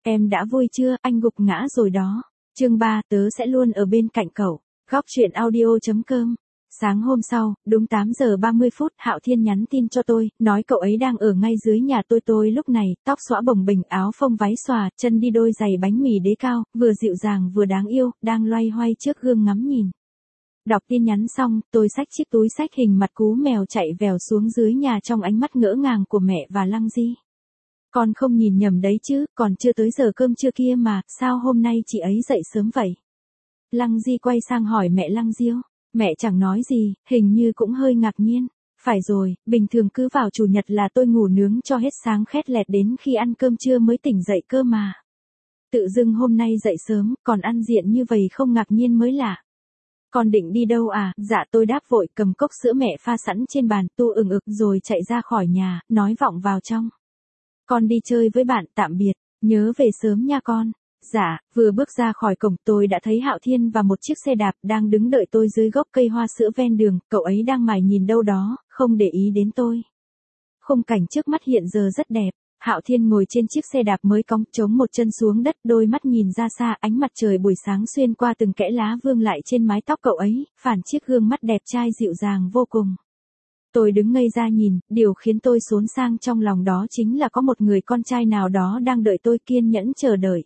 Em đã vui chưa, anh gục ngã rồi đó. Chương 3, tớ sẽ luôn ở bên cạnh cậu. Góc truyện audio.com. Sáng hôm sau, đúng 8 giờ 30 phút, Hạo Thiên nhắn tin cho tôi, nói cậu ấy đang ở ngay dưới nhà tôi lúc này, tóc xõa bồng bềnh, áo phông váy xòa, chân đi đôi giày bánh mì đế cao, vừa dịu dàng vừa đáng yêu, đang loay hoay trước gương ngắm nhìn. Đọc tin nhắn xong, tôi xách chiếc túi xách hình mặt cú mèo chạy vèo xuống dưới nhà trong ánh mắt ngỡ ngàng của mẹ và Lăng Di. Con không nhìn nhầm đấy chứ, còn chưa tới giờ cơm trưa kia mà, sao hôm nay chị ấy dậy sớm vậy? Lăng Di quay sang hỏi mẹ Lăng Diêu. Mẹ chẳng nói gì, hình như cũng hơi ngạc nhiên. Phải rồi, bình thường cứ vào chủ nhật là tôi ngủ nướng cho hết sáng khét lẹt đến khi ăn cơm trưa mới tỉnh dậy cơ mà. Tự dưng hôm nay dậy sớm, còn ăn diện như vậy không ngạc nhiên mới lạ. Con định đi đâu à? Dạ, tôi đáp vội, cầm cốc sữa mẹ pha sẵn trên bàn, tu ừng ực rồi chạy ra khỏi nhà, nói vọng vào trong. Con đi chơi với bạn, tạm biệt, nhớ về sớm nha con. Dạ, vừa bước ra khỏi cổng tôi đã thấy Hạo Thiên và một chiếc xe đạp đang đứng đợi tôi dưới gốc cây hoa sữa ven đường, cậu ấy đang mải nhìn đâu đó, không để ý đến tôi. Khung cảnh trước mắt hiện giờ rất đẹp, Hạo Thiên ngồi trên chiếc xe đạp mới cong, chống một chân xuống đất, đôi mắt nhìn ra xa, ánh mặt trời buổi sáng xuyên qua từng kẽ lá vương lại trên mái tóc cậu ấy, phản chiếc gương mắt đẹp trai dịu dàng vô cùng. Tôi đứng ngây ra nhìn, điều khiến tôi xốn sang trong lòng đó chính là có một người con trai nào đó đang đợi tôi kiên nhẫn chờ đợi.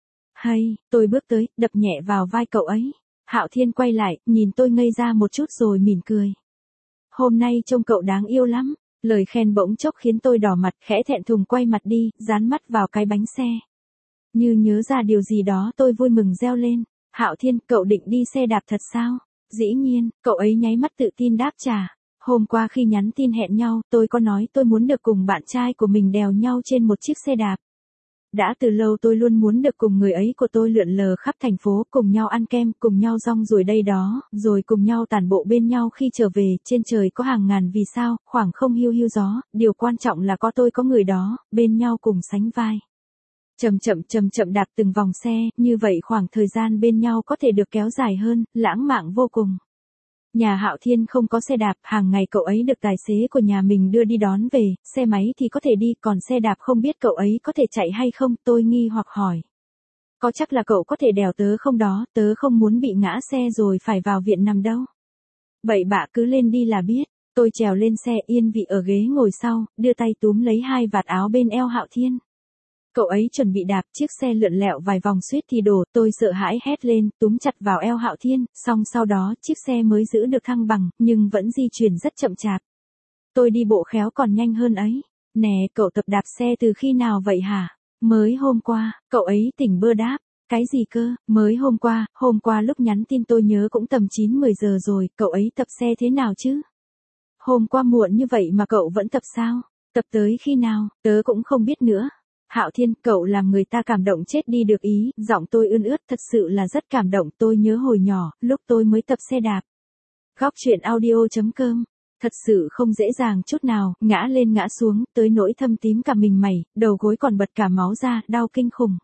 Hay, tôi bước tới, đập nhẹ vào vai cậu ấy. Hạo Thiên quay lại, nhìn tôi ngây ra một chút rồi mỉm cười. Hôm nay trông cậu đáng yêu lắm. Lời khen bỗng chốc khiến tôi đỏ mặt, khẽ thẹn thùng quay mặt đi, dán mắt vào cái bánh xe. Như nhớ ra điều gì đó tôi vui mừng reo lên. Hạo Thiên, cậu định đi xe đạp thật sao? Dĩ nhiên, cậu ấy nháy mắt tự tin đáp trả. Hôm qua khi nhắn tin hẹn nhau, tôi có nói tôi muốn được cùng bạn trai của mình đèo nhau trên một chiếc xe đạp. Đã từ lâu tôi luôn muốn được cùng người ấy của tôi lượn lờ khắp thành phố, cùng nhau ăn kem, cùng nhau rong ruổi đây đó, rồi cùng nhau tản bộ bên nhau khi trở về, trên trời có hàng ngàn vì sao, khoảng không hiu hiu gió, điều quan trọng là có tôi có người đó, bên nhau cùng sánh vai. Chậm chậm đạp từng vòng xe, như vậy khoảng thời gian bên nhau có thể được kéo dài hơn, lãng mạn vô cùng. Nhà Hạo Thiên không có xe đạp, hàng ngày cậu ấy được tài xế của nhà mình đưa đi đón về, xe máy thì có thể đi, còn xe đạp không biết cậu ấy có thể chạy hay không, tôi nghi hoặc hỏi. Có chắc là cậu có thể đèo tớ không đó, tớ không muốn bị ngã xe rồi phải vào viện nằm đâu. Bậy bạ cứ lên đi là biết, tôi trèo lên xe yên vị ở ghế ngồi sau, đưa tay túm lấy hai vạt áo bên eo Hạo Thiên. Cậu ấy chuẩn bị đạp, chiếc xe lượn lẹo vài vòng suýt thì đổ, tôi sợ hãi hét lên, túm chặt vào eo Hạo Thiên, xong sau đó chiếc xe mới giữ được thăng bằng, nhưng vẫn di chuyển rất chậm chạp. Tôi đi bộ khéo còn nhanh hơn ấy. Nè, cậu tập đạp xe từ khi nào vậy hả? Mới hôm qua, cậu ấy tỉnh bơ đáp. Cái gì cơ, mới hôm qua lúc nhắn tin tôi nhớ cũng tầm 9-10 giờ rồi, cậu ấy tập xe thế nào chứ? Hôm qua muộn như vậy mà cậu vẫn tập sao? Tập tới khi nào, tớ cũng không biết nữa. Hạo Thiên, cậu làm người ta cảm động chết đi được ý, giọng tôi ươn ướt, thật sự là rất cảm động, tôi nhớ hồi nhỏ, lúc tôi mới tập xe đạp. Góc truyện audio.com. Thật sự không dễ dàng chút nào, ngã lên ngã xuống, tới nỗi thâm tím cả mình mày, đầu gối còn bật cả máu ra, đau kinh khủng.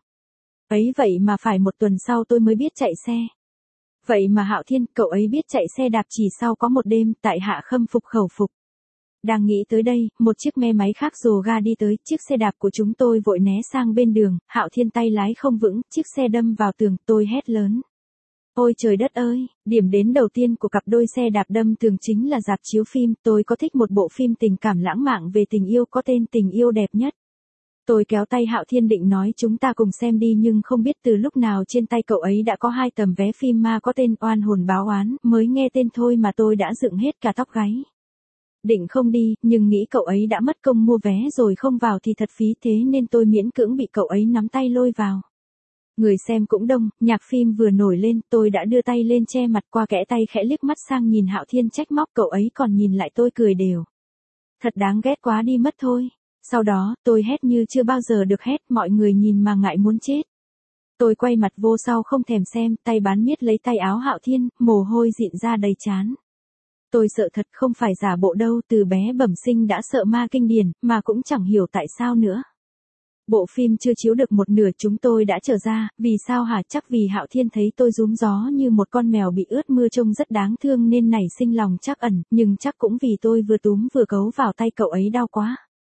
Ấy vậy mà phải một tuần sau tôi mới biết chạy xe. Vậy mà Hạo Thiên, cậu ấy biết chạy xe đạp chỉ sau có một đêm, tại hạ khâm phục khẩu phục. Đang nghĩ tới đây, một chiếc me máy khác rồ ga đi tới, chiếc xe đạp của chúng tôi vội né sang bên đường, Hạo Thiên tay lái không vững, chiếc xe đâm vào tường, tôi hét lớn. Ôi trời đất ơi, điểm đến đầu tiên của cặp đôi xe đạp đâm tường chính là rạp chiếu phim, tôi có thích một bộ phim tình cảm lãng mạn về tình yêu có tên Tình yêu đẹp nhất. Tôi kéo tay Hạo Thiên định nói chúng ta cùng xem đi nhưng không biết từ lúc nào trên tay cậu ấy đã có 2 tấm vé phim ma có tên Oan hồn báo oán, mới nghe tên thôi mà tôi đã dựng hết cả tóc gáy. Định không đi, nhưng nghĩ cậu ấy đã mất công mua vé rồi không vào thì thật phí thế nên tôi miễn cưỡng bị cậu ấy nắm tay lôi vào. Người xem cũng đông, nhạc phim vừa nổi lên, tôi đã đưa tay lên che mặt qua kẽ tay khẽ liếc mắt sang nhìn Hạo Thiên trách móc cậu ấy còn nhìn lại tôi cười đều. Thật đáng ghét quá đi mất thôi. Sau đó, tôi hét như chưa bao giờ được hét, mọi người nhìn mà ngại muốn chết. Tôi quay mặt vô sau không thèm xem, tay bán miết lấy tay áo Hạo Thiên, mồ hôi dịn ra đầy trán. Tôi sợ thật không phải giả bộ đâu, từ bé bẩm sinh đã sợ ma kinh điển, mà cũng chẳng hiểu tại sao nữa. Bộ phim chưa chiếu được một nửa chúng tôi đã trở ra, vì sao hả? Chắc vì Hạo Thiên thấy tôi rúm gió như một con mèo bị ướt mưa trông rất đáng thương nên nảy sinh lòng trắc ẩn, nhưng chắc cũng vì tôi vừa túm vừa cấu vào tay cậu ấy đau quá.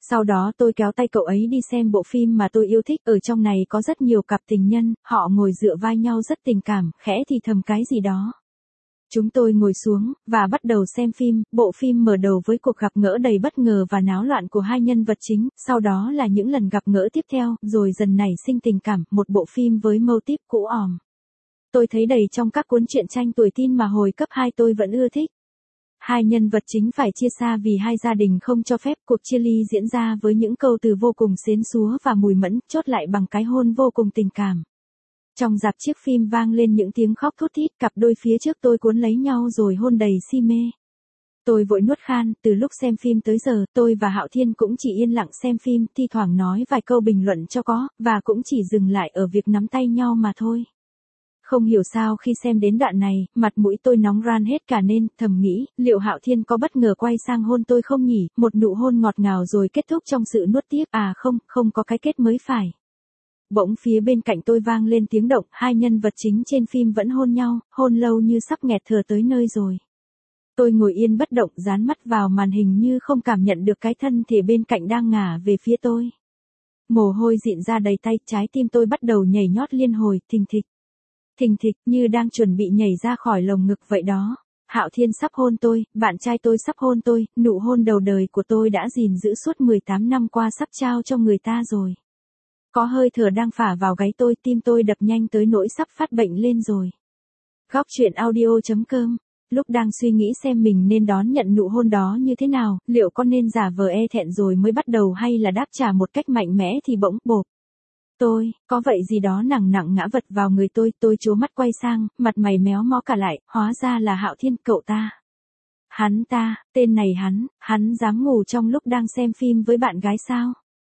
Sau đó tôi kéo tay cậu ấy đi xem bộ phim mà tôi yêu thích, ở trong này có rất nhiều cặp tình nhân, họ ngồi dựa vai nhau rất tình cảm, khẽ thì thầm cái gì đó. Chúng tôi ngồi xuống, và bắt đầu xem phim, bộ phim mở đầu với cuộc gặp gỡ đầy bất ngờ và náo loạn của hai nhân vật chính, sau đó là những lần gặp gỡ tiếp theo, rồi dần nảy sinh tình cảm, một bộ phim với mâu típ cũ òm. Tôi thấy đầy trong các cuốn truyện tranh tuổi teen mà hồi cấp 2 tôi vẫn ưa thích. Hai nhân vật chính phải chia xa vì hai gia đình không cho phép, cuộc chia ly diễn ra với những câu từ vô cùng xến xúa và mùi mẫn, chốt lại bằng cái hôn vô cùng tình cảm. Trong dạp chiếc phim vang lên những tiếng khóc thút thít, cặp đôi phía trước tôi cuốn lấy nhau rồi hôn đầy si mê. Tôi vội nuốt khan, từ lúc xem phim tới giờ, tôi và Hạo Thiên cũng chỉ yên lặng xem phim, thi thoảng nói vài câu bình luận cho có, và cũng chỉ dừng lại ở việc nắm tay nhau mà thôi. Không hiểu sao khi xem đến đoạn này, mặt mũi tôi nóng ran hết cả nên, thầm nghĩ, liệu Hạo Thiên có bất ngờ quay sang hôn tôi không nhỉ, một nụ hôn ngọt ngào rồi kết thúc trong sự nuốt tiếc, à không có cái kết mới phải. Bỗng phía bên cạnh tôi vang lên tiếng động, hai nhân vật chính trên phim vẫn hôn nhau, hôn lâu như sắp nghẹt thở tới nơi rồi. Tôi ngồi yên bất động, dán mắt vào màn hình như không cảm nhận được cái thân thể bên cạnh đang ngả về phía tôi. Mồ hôi dịn ra đầy tay, trái tim tôi bắt đầu nhảy nhót liên hồi, thình thịch. Thình thịch, như đang chuẩn bị nhảy ra khỏi lồng ngực vậy đó. Hạo Thiên sắp hôn tôi, bạn trai tôi sắp hôn tôi, nụ hôn đầu đời của tôi đã gìn giữ suốt 18 năm qua sắp trao cho người ta rồi. Có hơi thở đang phả vào gáy tôi, tim tôi đập nhanh tới nỗi sắp phát bệnh lên rồi. Góc truyện audio.com. Lúc đang suy nghĩ xem mình nên đón nhận nụ hôn đó như thế nào, liệu có nên giả vờ e thẹn rồi mới bắt đầu hay là đáp trả một cách mạnh mẽ thì bỗng bộp. Có vậy gì đó nặng ngã vật vào người tôi trố mắt quay sang, mặt mày méo mó cả lại, hóa ra là Hạo Thiên, cậu ta. Tên này hắn dám ngủ trong lúc đang xem phim với bạn gái sao?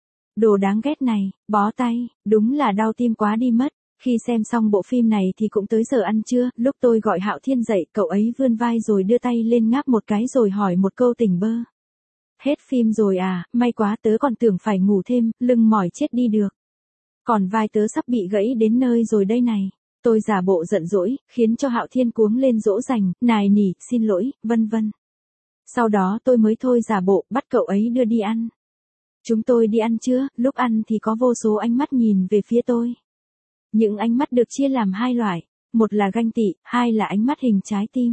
Đồ đáng ghét này, bó tay, đúng là đau tim quá đi mất. Khi xem xong bộ phim này thì cũng tới giờ ăn trưa, lúc tôi gọi Hạo Thiên dậy, cậu ấy vươn vai rồi đưa tay lên ngáp một cái rồi hỏi một câu tỉnh bơ. Hết phim rồi à, may quá, tớ còn tưởng phải ngủ thêm, lưng mỏi chết đi được. Còn vai tớ sắp bị gãy đến nơi rồi đây này. Tôi giả bộ giận dỗi, khiến cho Hạo Thiên cuống lên dỗ dành, nài nỉ, xin lỗi, vân vân. Sau đó tôi mới thôi giả bộ, bắt cậu ấy đưa đi ăn. Chúng tôi đi ăn trưa, lúc ăn thì có vô số ánh mắt nhìn về phía tôi. Những ánh mắt được chia làm hai loại, một là ganh tị, hai là ánh mắt hình trái tim.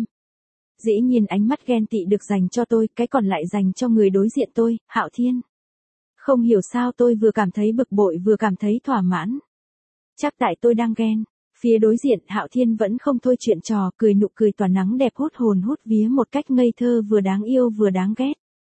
Dĩ nhiên ánh mắt ghen tị được dành cho tôi, cái còn lại dành cho người đối diện tôi, Hạo Thiên. Không hiểu sao tôi vừa cảm thấy bực bội vừa cảm thấy thỏa mãn. Chắc tại tôi đang ghen. Phía đối diện Hạo Thiên vẫn không thôi chuyện trò, cười nụ cười tỏa nắng đẹp hút hồn hút vía một cách ngây thơ vừa đáng yêu vừa đáng ghét.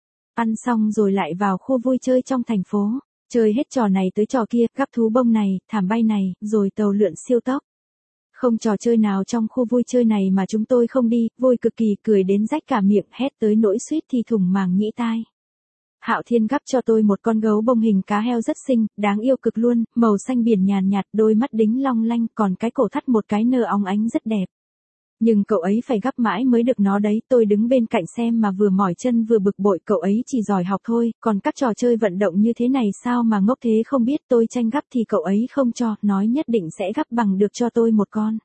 Ăn xong rồi lại vào khu vui chơi trong thành phố. Chơi hết trò này tới trò kia, gắp thú bông này, thảm bay này, rồi tàu lượn siêu tốc. Không trò chơi nào trong khu vui chơi này mà chúng tôi không đi, vui cực kỳ, cười đến rách cả miệng, hét tới nỗi suýt thì thủng màng nhĩ tai. Hạo Thiên gắp cho tôi một con gấu bông hình cá heo rất xinh, đáng yêu cực luôn, màu xanh biển nhàn nhạt, đôi mắt đính long lanh, còn cái cổ thắt một cái nơ óng ánh rất đẹp. Nhưng cậu ấy phải gắp mãi mới được nó đấy, tôi đứng bên cạnh xem mà vừa mỏi chân vừa bực bội, cậu ấy chỉ giỏi học thôi, còn các trò chơi vận động như thế này sao mà ngốc thế không biết, tôi tranh gắp thì cậu ấy không cho, nói nhất định sẽ gắp bằng được cho tôi một con.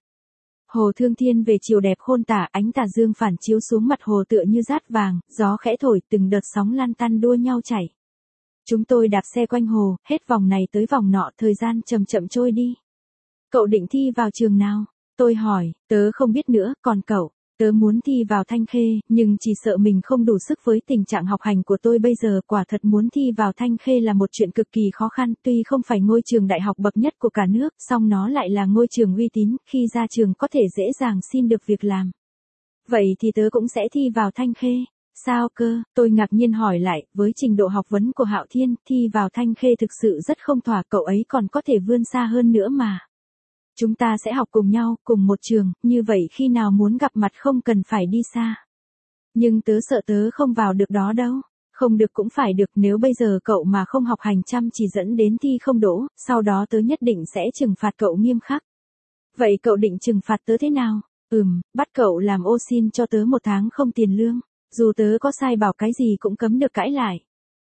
Hồ Thương Thiên về chiều đẹp khôn tả, ánh tà dương phản chiếu xuống mặt hồ tựa như dát vàng, gió khẽ thổi, từng đợt sóng lan tăn đua nhau chảy. Chúng tôi đạp xe quanh hồ, hết vòng này tới vòng nọ, thời gian chậm chậm trôi đi. Cậu định thi vào trường nào? Tôi hỏi, tớ không biết nữa, còn cậu? Tớ muốn thi vào Thanh Khê, nhưng chỉ sợ mình không đủ sức với tình trạng học hành của tôi bây giờ, quả thật muốn thi vào Thanh Khê là một chuyện cực kỳ khó khăn, tuy không phải ngôi trường đại học bậc nhất của cả nước, song nó lại là ngôi trường uy tín, khi ra trường có thể dễ dàng xin được việc làm. Vậy thì tớ cũng sẽ thi vào Thanh Khê. Sao cơ? Tôi ngạc nhiên hỏi lại, với trình độ học vấn của Hạo Thiên, thi vào Thanh Khê thực sự rất không thỏa, cậu ấy còn có thể vươn xa hơn nữa mà. Chúng ta sẽ học cùng nhau, cùng một trường, như vậy khi nào muốn gặp mặt không cần phải đi xa. Nhưng tớ sợ tớ không vào được đó đâu. Không được cũng phải được, nếu bây giờ cậu mà không học hành chăm chỉ dẫn đến thi không đỗ, sau đó tớ nhất định sẽ trừng phạt cậu nghiêm khắc. Vậy cậu định trừng phạt tớ thế nào? Bắt cậu làm ô sin cho tớ 1 tháng không tiền lương. Dù tớ có sai bảo cái gì cũng cấm được cãi lại.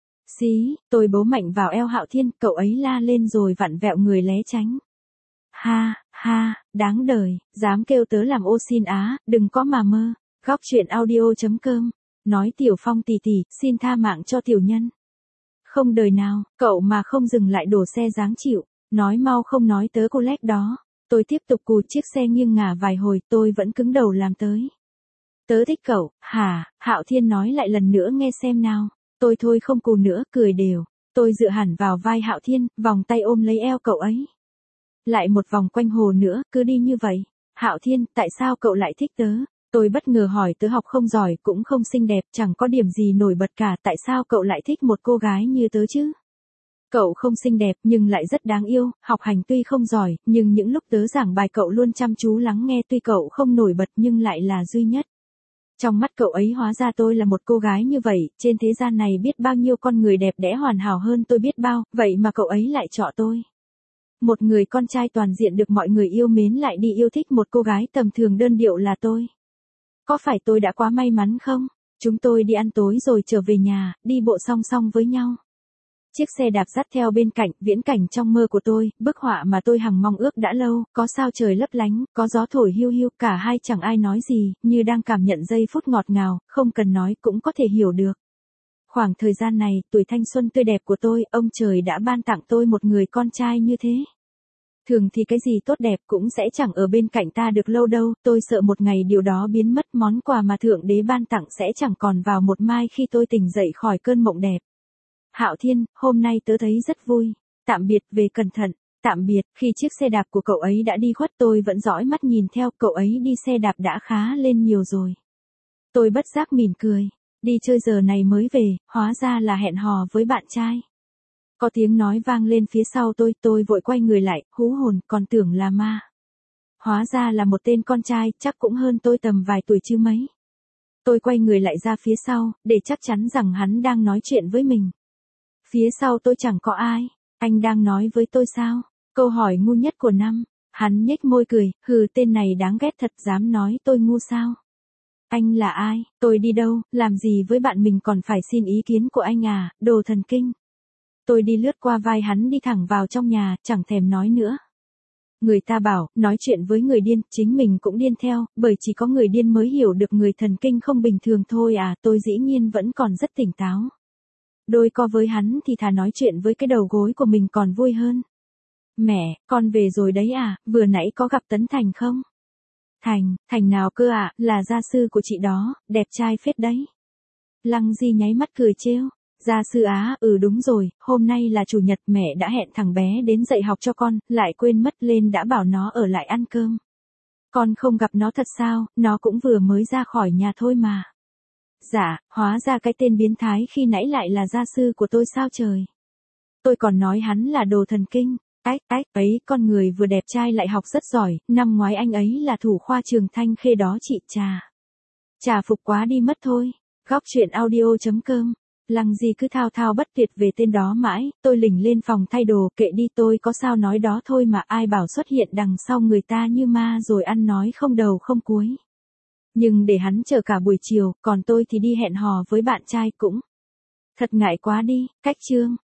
Xí, tôi bấu mạnh vào eo Hạo Thiên, cậu ấy la lên rồi vặn vẹo người né tránh. Ha, đáng đời, dám kêu tớ làm ô xin á, đừng có mà mơ. Góc truyện audio.com. Nói Tiểu Phong tỷ tỷ, xin tha mạng cho tiểu nhân. Không đời nào, cậu mà không dừng lại đổ xe dáng chịu. Nói mau không nói tớ cô lét đó. Tôi tiếp tục cù chiếc xe nghiêng ngả vài hồi, tôi vẫn cứng đầu làm tới. Tớ thích cậu, hả? Hạo Thiên nói lại lần nữa nghe xem nào. Tôi thôi không cù nữa, cười đều. Tôi dựa hẳn vào vai Hạo Thiên, vòng tay ôm lấy eo cậu ấy. Lại một vòng quanh hồ nữa, cứ đi như vậy. Hạo Thiên, tại sao cậu lại thích tớ? Tôi bất ngờ hỏi, tớ học không giỏi, cũng không xinh đẹp, chẳng có điểm gì nổi bật cả, tại sao cậu lại thích một cô gái như tớ chứ? Cậu không xinh đẹp nhưng lại rất đáng yêu, học hành tuy không giỏi, nhưng những lúc tớ giảng bài cậu luôn chăm chú lắng nghe, tuy cậu không nổi bật nhưng lại là duy nhất. Trong mắt cậu ấy hóa ra tôi là một cô gái như vậy, trên thế gian này biết bao nhiêu con người đẹp đẽ hoàn hảo hơn tôi biết bao, vậy mà cậu ấy lại chọn tôi. Một người con trai toàn diện được mọi người yêu mến lại đi yêu thích một cô gái tầm thường đơn điệu là tôi. Có phải tôi đã quá may mắn không? Chúng tôi đi ăn tối rồi trở về nhà, đi bộ song song với nhau. Chiếc xe đạp dắt theo bên cạnh, viễn cảnh trong mơ của tôi, bức họa mà tôi hằng mong ước đã lâu, có sao trời lấp lánh, có gió thổi hiu hiu, cả hai chẳng ai nói gì, như đang cảm nhận giây phút ngọt ngào, không cần nói cũng có thể hiểu được. Khoảng thời gian này, tuổi thanh xuân tươi đẹp của tôi, ông trời đã ban tặng tôi một người con trai như thế. Thường thì cái gì tốt đẹp cũng sẽ chẳng ở bên cạnh ta được lâu đâu, tôi sợ một ngày điều đó biến mất, món quà mà Thượng Đế ban tặng sẽ chẳng còn vào một mai khi tôi tỉnh dậy khỏi cơn mộng đẹp. Hạo Thiên, hôm nay tớ thấy rất vui. Tạm biệt, về cẩn thận. Tạm biệt, khi chiếc xe đạp của cậu ấy đã đi khuất tôi vẫn dõi mắt nhìn theo, cậu ấy đi xe đạp đã khá lên nhiều rồi. Tôi bất giác mỉm cười. Đi chơi giờ này mới về, hóa ra là hẹn hò với bạn trai. Có tiếng nói vang lên phía sau tôi vội quay người lại, hú hồn, còn tưởng là ma. Hóa ra là một tên con trai, chắc cũng hơn tôi tầm vài tuổi chứ mấy. Tôi quay người lại ra phía sau, để chắc chắn rằng hắn đang nói chuyện với mình. Phía sau tôi chẳng có ai. Anh đang nói với tôi sao? Câu hỏi ngu nhất của năm. Hắn nhếch môi cười, hừ, tên này đáng ghét thật, dám nói tôi ngu sao? Anh là ai? Tôi đi đâu, làm gì với bạn mình còn phải xin ý kiến của anh à, đồ thần kinh. Tôi đi lướt qua vai hắn đi thẳng vào trong nhà, chẳng thèm nói nữa. Người ta bảo, nói chuyện với người điên, chính mình cũng điên theo, bởi chỉ có người điên mới hiểu được người thần kinh không bình thường thôi à, tôi dĩ nhiên vẫn còn rất tỉnh táo. Đôi co với hắn thì thà nói chuyện với cái đầu gối của mình còn vui hơn. Mẹ, con về rồi đấy à, vừa nãy có gặp Tấn Thành không? Thành nào cơ ạ, là gia sư của chị đó, đẹp trai phết đấy. Lăng Di nháy mắt cười trêu. Gia sư á, đúng rồi, hôm nay là chủ nhật, mẹ đã hẹn thằng bé đến dạy học cho con, lại quên mất, lên đã bảo nó ở lại ăn cơm. Con không gặp nó thật sao, nó cũng vừa mới ra khỏi nhà thôi mà. Dạ, hóa ra cái tên biến thái khi nãy lại là gia sư của tôi sao trời. Tôi còn nói hắn là đồ thần kinh. Ấy, con người vừa đẹp trai lại học rất giỏi, năm ngoái anh ấy là thủ khoa trường Thanh Khê đó chị, chà phục quá đi mất thôi. Góc truyện audio.com. Lăng Di cứ thao thao bất tuyệt về tên đó mãi, tôi lỉnh lên phòng thay đồ, kệ đi, tôi có sao nói đó thôi mà, ai bảo xuất hiện đằng sau người ta như ma rồi ăn nói không đầu không cuối. Nhưng để hắn chờ cả buổi chiều, còn tôi thì đi hẹn hò với bạn trai cũng thật ngại quá đi. Cách chương